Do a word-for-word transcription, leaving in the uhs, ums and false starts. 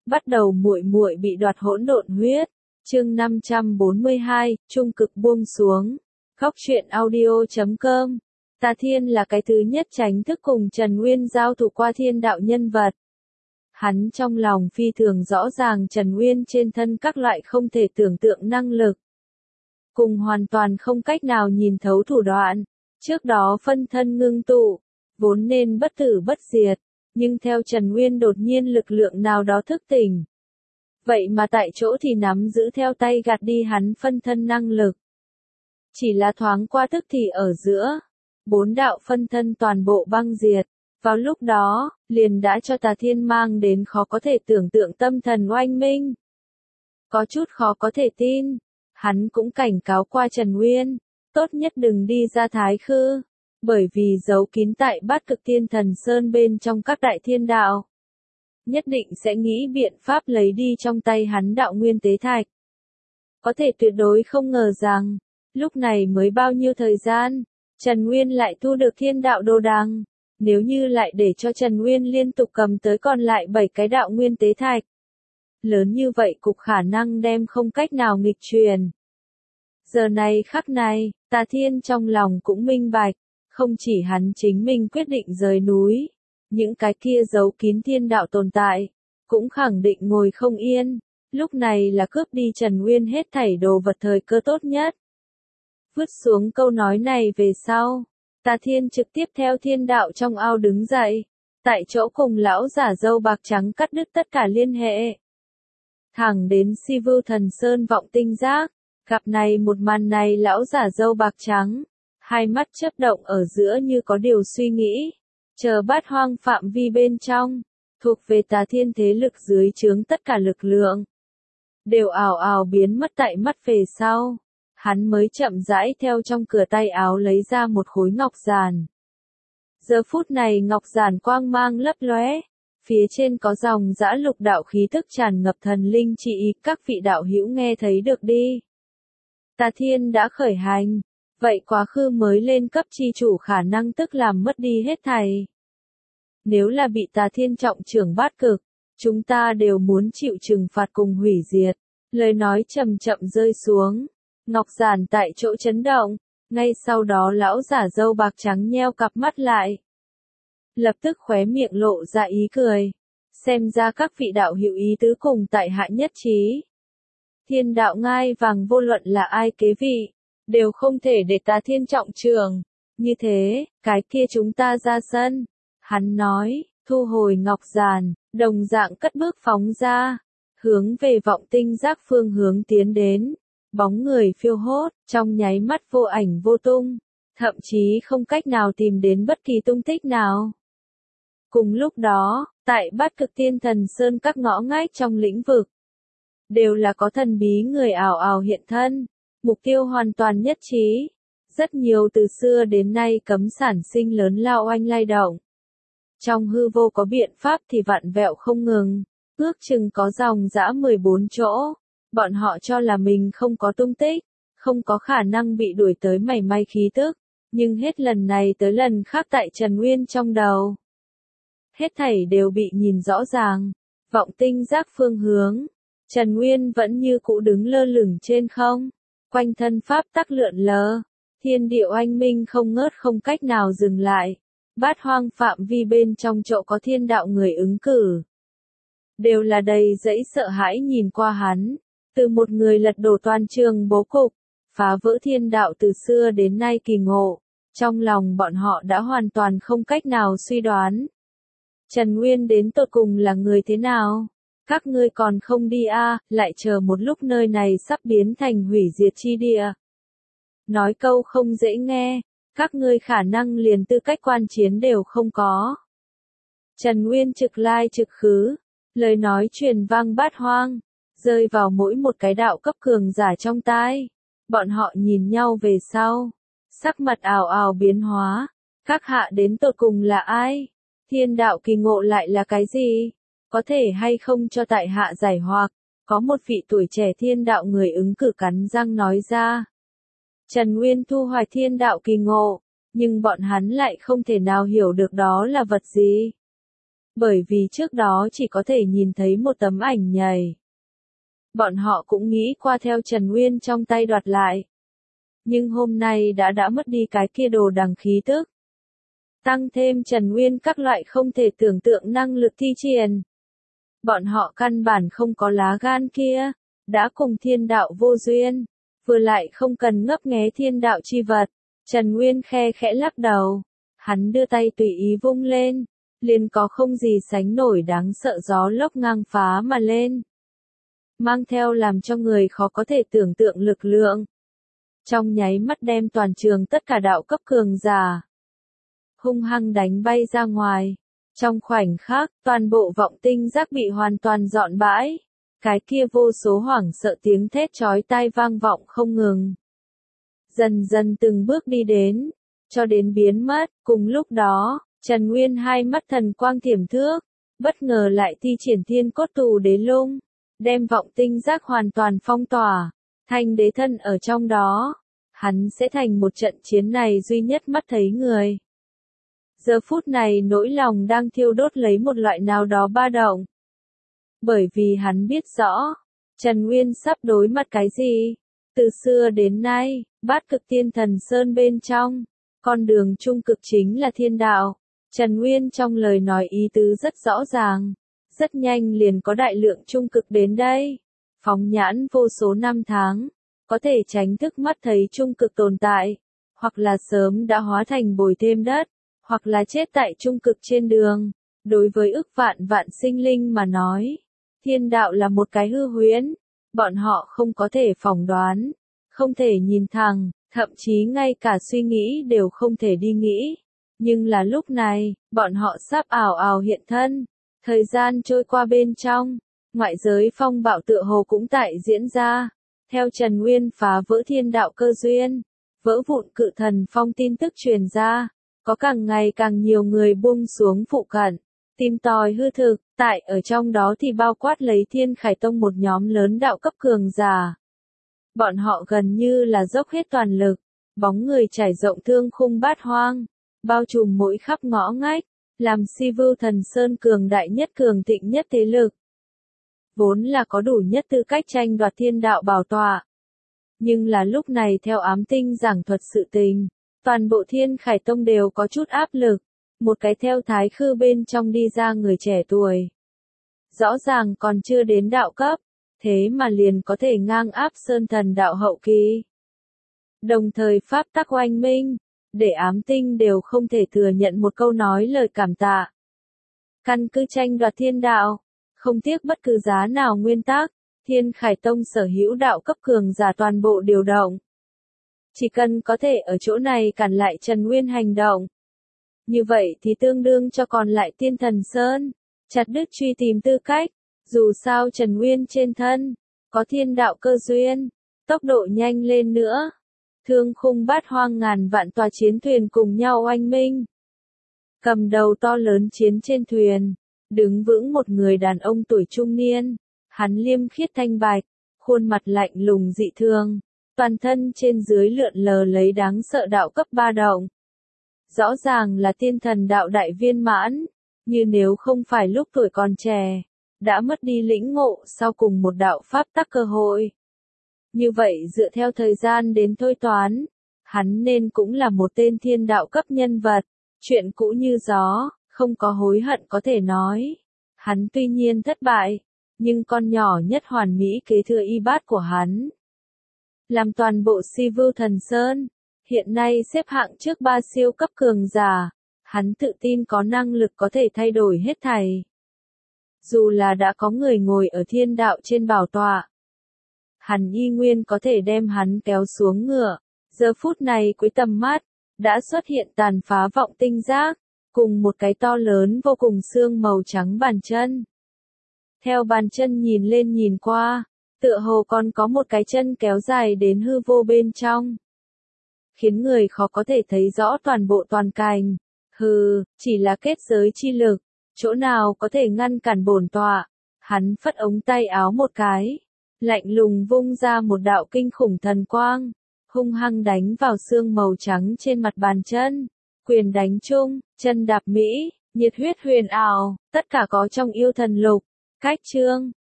Bắt đầu muội muội bị đoạt hỗn độn huyết. Chương năm trăm bốn mươi hai, trung cực buông xuống. Góc truyện audio chấm com. Tà Thiên là cái thứ nhất tránh thức cùng Trần Nguyên giao thủ qua thiên đạo nhân vật. Hắn trong lòng phi thường rõ ràng Trần Nguyên trên thân các loại không thể tưởng tượng năng lực. Cùng hoàn toàn không cách nào nhìn thấu thủ đoạn. Trước đó phân thân ngưng tụ, vốn nên bất tử bất diệt, nhưng theo Trần Nguyên đột nhiên lực lượng nào đó thức tỉnh. Vậy mà tại chỗ thì nắm giữ theo tay gạt đi hắn phân thân năng lực. Chỉ là thoáng qua tức thì ở giữa, bốn đạo phân thân toàn bộ băng diệt. Vào lúc đó, liền đã cho Tà Thiên mang đến khó có thể tưởng tượng tâm thần oanh minh. Có chút khó có thể tin, hắn cũng cảnh cáo qua Trần Nguyên, tốt nhất đừng đi ra Thái Khư, bởi vì giấu kín tại Bát Cực Thiên Thần Sơn bên trong các đại thiên đạo. Nhất định sẽ nghĩ biện pháp lấy đi trong tay hắn đạo nguyên tế thạch. Có thể tuyệt đối không ngờ rằng, lúc này mới bao nhiêu thời gian, Trần Nguyên lại thu được thiên đạo đồ đằng. Nếu như lại để cho Trần Nguyên liên tục cầm tới còn lại bảy cái đạo nguyên tế thạch. Lớn như vậy cục khả năng đem không cách nào nghịch truyền. Giờ này khắc này, Tà Thiên trong lòng cũng minh bạch, không chỉ hắn chính mình quyết định rời núi, những cái kia giấu kín thiên đạo tồn tại, cũng khẳng định ngồi không yên, lúc này là cướp đi Trần Nguyên hết thảy đồ vật thời cơ tốt nhất. Vứt xuống câu nói này về sau, Tà Thiên trực tiếp theo thiên đạo trong ao đứng dậy, tại chỗ cùng lão giả râu bạc trắng cắt đứt tất cả liên hệ. Thẳng đến Si Vưu Thần Sơn vọng tinh giác, gặp này một màn này lão giả râu bạc trắng, hai mắt chớp động ở giữa như có điều suy nghĩ, chờ Bát Hoang phạm vi bên trong, thuộc về Tà Thiên thế lực dưới trướng tất cả lực lượng, đều ảo ảo biến mất tại mắt về sau. Hắn mới chậm rãi theo trong cửa tay áo lấy ra một khối ngọc giản. Giờ phút này ngọc giản quang mang lấp lóe, phía trên có dòng dã lục đạo khí tức tràn ngập thần linh chỉ ý, các vị đạo hữu nghe thấy được đi. Tà Thiên đã khởi hành, vậy quá khứ mới lên cấp chi chủ khả năng tức làm mất đi hết thảy. Nếu là bị Tà Thiên trọng trưởng bát cực, chúng ta đều muốn chịu trừng phạt cùng hủy diệt. Lời nói chậm chậm rơi xuống. Ngọc giản tại chỗ chấn động, ngay sau đó lão giả râu bạc trắng nheo cặp mắt lại. Lập tức khóe miệng lộ ra ý cười, xem ra các vị đạo hữu ý tứ cùng tại hạ nhất trí. Thiên đạo ngai vàng vô luận là ai kế vị, đều không thể để Tà Thiên trọng trường. Như thế, cái kia chúng ta ra sân. Hắn nói, thu hồi ngọc giản, đồng dạng cất bước phóng ra, hướng về vọng tinh giác phương hướng tiến đến. Bóng người phiêu hốt, trong nháy mắt vô ảnh vô tung, thậm chí không cách nào tìm đến bất kỳ tung tích nào. Cùng lúc đó, tại Bát Cực Thiên Thần Sơn các ngõ ngách trong lĩnh vực, đều là có thần bí người ảo ảo hiện thân, mục tiêu hoàn toàn nhất trí. Rất nhiều từ xưa đến nay cấm sản sinh lớn lao oanh lay động. Trong hư vô có biện pháp thì vặn vẹo không ngừng, ước chừng có dòng dã mười bốn chỗ. Bọn họ cho là mình không có tung tích, không có khả năng bị đuổi tới mảy may khí tức, nhưng hết lần này tới lần khác tại Trần Nguyên trong đầu. Hết thảy đều bị nhìn rõ ràng, vọng tinh giác phương hướng, Trần Nguyên vẫn như cũ đứng lơ lửng trên không, quanh thân pháp tắc lượn lờ, thiên địa oanh minh không ngớt không cách nào dừng lại, Bát Hoang phạm vi bên trong chỗ có thiên đạo người ứng cử. Đều là đầy dẫy sợ hãi nhìn qua hắn. Từ một người lật đổ toàn trường bố cục, phá vỡ thiên đạo từ xưa đến nay kỳ ngộ, trong lòng bọn họ đã hoàn toàn không cách nào suy đoán. Trần Nguyên đến tột cùng là người thế nào? Các ngươi còn không đi a, à, lại chờ một lúc nơi này sắp biến thành hủy diệt chi địa. Nói câu không dễ nghe, các ngươi khả năng liền tư cách quan chiến đều không có. Trần Nguyên trực lai trực khứ, lời nói truyền vang bát hoang. Rơi vào mỗi một cái đạo cấp cường giả trong tai. Bọn họ nhìn nhau về sau. Sắc mặt ảo ảo biến hóa. Các hạ đến tột cùng là ai? Thiên đạo kỳ ngộ lại là cái gì? Có thể hay không cho tại hạ giải hoặc? Có một vị tuổi trẻ thiên đạo người ứng cử cắn răng nói ra. Trần Nguyên thu hoài thiên đạo kỳ ngộ. Nhưng bọn hắn lại không thể nào hiểu được đó là vật gì. Bởi vì trước đó chỉ có thể nhìn thấy một tấm ảnh nhầy. Bọn họ cũng nghĩ qua theo Trần Nguyên trong tay đoạt lại. Nhưng hôm nay đã đã mất đi cái kia đồ đằng khí tức. Tăng thêm Trần Nguyên các loại không thể tưởng tượng năng lực thi triển. Bọn họ căn bản không có lá gan kia, đã cùng thiên đạo vô duyên, vừa lại không cần ngấp nghé thiên đạo chi vật. Trần Nguyên khe khẽ lắc đầu, hắn đưa tay tùy ý vung lên, liền có không gì sánh nổi đáng sợ gió lốc ngang phá mà lên. Mang theo làm cho người khó có thể tưởng tượng lực lượng. Trong nháy mắt đem toàn trường tất cả đạo cấp cường giả hung hăng đánh bay ra ngoài. Trong khoảnh khắc, toàn bộ vọng tinh giác bị hoàn toàn dọn bãi. Cái kia vô số hoảng sợ tiếng thét chói tai vang vọng không ngừng. Dần dần từng bước đi đến, cho đến biến mất. Cùng lúc đó, Trần Nguyên hai mắt thần quang thiểm thước, bất ngờ lại thi triển thiên cốt tù đế lung, đem vọng tinh giác hoàn toàn phong tỏa. Thanh đế thân ở trong đó, hắn sẽ thành một trận chiến này duy nhất mắt thấy người. Giờ phút này nỗi lòng đang thiêu đốt lấy một loại nào đó ba động. Bởi vì hắn biết rõ, Trần Nguyên sắp đối mặt cái gì. Từ xưa đến nay, bát cực tiên thần sơn bên trong, con đường trung cực chính là thiên đạo. Trần Nguyên trong lời nói ý tứ rất rõ ràng, rất nhanh liền có đại lượng trung cực đến đây. Phóng nhãn vô số năm tháng, có thể tránh thức mắt thấy trung cực tồn tại, hoặc là sớm đã hóa thành bồi thêm đất, hoặc là chết tại trung cực trên đường. Đối với ức vạn vạn sinh linh mà nói, thiên đạo là một cái hư huyễn, bọn họ không có thể phỏng đoán, không thể nhìn thẳng, thậm chí ngay cả suy nghĩ đều không thể đi nghĩ. Nhưng là lúc này, bọn họ sắp ảo ảo hiện thân, thời gian trôi qua bên trong, ngoại giới phong bạo tựa hồ cũng tại diễn ra. Theo Trần Nguyên phá vỡ thiên đạo cơ duyên, vỡ vụn cự thần phong tin tức truyền ra, có càng ngày càng nhiều người buông xuống phụ cận, tìm tòi hư thực, tại ở trong đó thì bao quát lấy Thiên Khải Tông một nhóm lớn đạo cấp cường giả. Bọn họ gần như là dốc hết toàn lực, bóng người trải rộng thương khung bát hoang, bao trùm mỗi khắp ngõ ngách, làm Si Vưu Thần Sơn cường đại nhất cường thịnh nhất thế lực. Vốn là có đủ nhất tư cách tranh đoạt thiên đạo bảo tọa. Nhưng là lúc này theo ám tinh giảng thuật sự tình, toàn bộ Thiên Khải Tông đều có chút áp lực. Một cái theo thái khư bên trong đi ra người trẻ tuổi. Rõ ràng còn chưa đến đạo cấp, thế mà liền có thể ngang áp sơn thần đạo hậu kỳ. Đồng thời pháp tắc oanh minh, để ám tinh đều không thể thừa nhận một câu nói lời cảm tạ. Căn cứ tranh đoạt thiên đạo, không tiếc bất cứ giá nào nguyên tắc, Thiên Khải Tông sở hữu đạo cấp cường giả toàn bộ điều động. Chỉ cần có thể ở chỗ này cản lại Trần Nguyên hành động. Như vậy thì tương đương cho còn lại Tiên Thần Sơn, chặt đứt truy tìm tư cách. Dù sao Trần Nguyên trên thân, có thiên đạo cơ duyên, tốc độ nhanh lên nữa. Thương khung bát hoang ngàn vạn tòa chiến thuyền cùng nhau oanh minh. Cầm đầu to lớn chiến trên thuyền, đứng vững một người đàn ông tuổi trung niên. Hắn liêm khiết thanh bạch, khuôn mặt lạnh lùng dị thường, toàn thân trên dưới lượn lờ lấy đáng sợ đạo cấp ba động. Rõ ràng là tiên thần đạo đại viên mãn, như nếu không phải lúc tuổi còn trẻ, đã mất đi lĩnh ngộ sau cùng một đạo pháp tắc cơ hội. Như vậy dựa theo thời gian đến thôi toán, hắn nên cũng là một tên thiên đạo cấp nhân vật, chuyện cũ như gió, không có hối hận có thể nói. Hắn tuy nhiên thất bại, nhưng con nhỏ nhất hoàn mỹ kế thừa y bát của hắn. Làm toàn bộ Si Vưu Thần Sơn, hiện nay xếp hạng trước ba siêu cấp cường giả, hắn tự tin có năng lực có thể thay đổi hết thảy. Dù là đã có người ngồi ở thiên đạo trên bảo tọa, hắn y nguyên có thể đem hắn kéo xuống ngựa. Giờ phút này cuối tầm mắt, đã xuất hiện tàn phá vọng tinh giác, cùng một cái to lớn vô cùng xương màu trắng bàn chân. Theo bàn chân nhìn lên nhìn qua, tựa hồ còn có một cái chân kéo dài đến hư vô bên trong. Khiến người khó có thể thấy rõ toàn bộ toàn cảnh. Hừ, chỉ là kết giới chi lực, chỗ nào có thể ngăn cản bổn tọa. Hắn phất ống tay áo một cái, lạnh lùng vung ra một đạo kinh khủng thần quang, hung hăng đánh vào xương màu trắng trên mặt bàn chân. Quyền đánh chung, chân đạp Mỹ, Nhiệt huyết huyền ảo, tất cả có trong yêu thần lục. Khách chương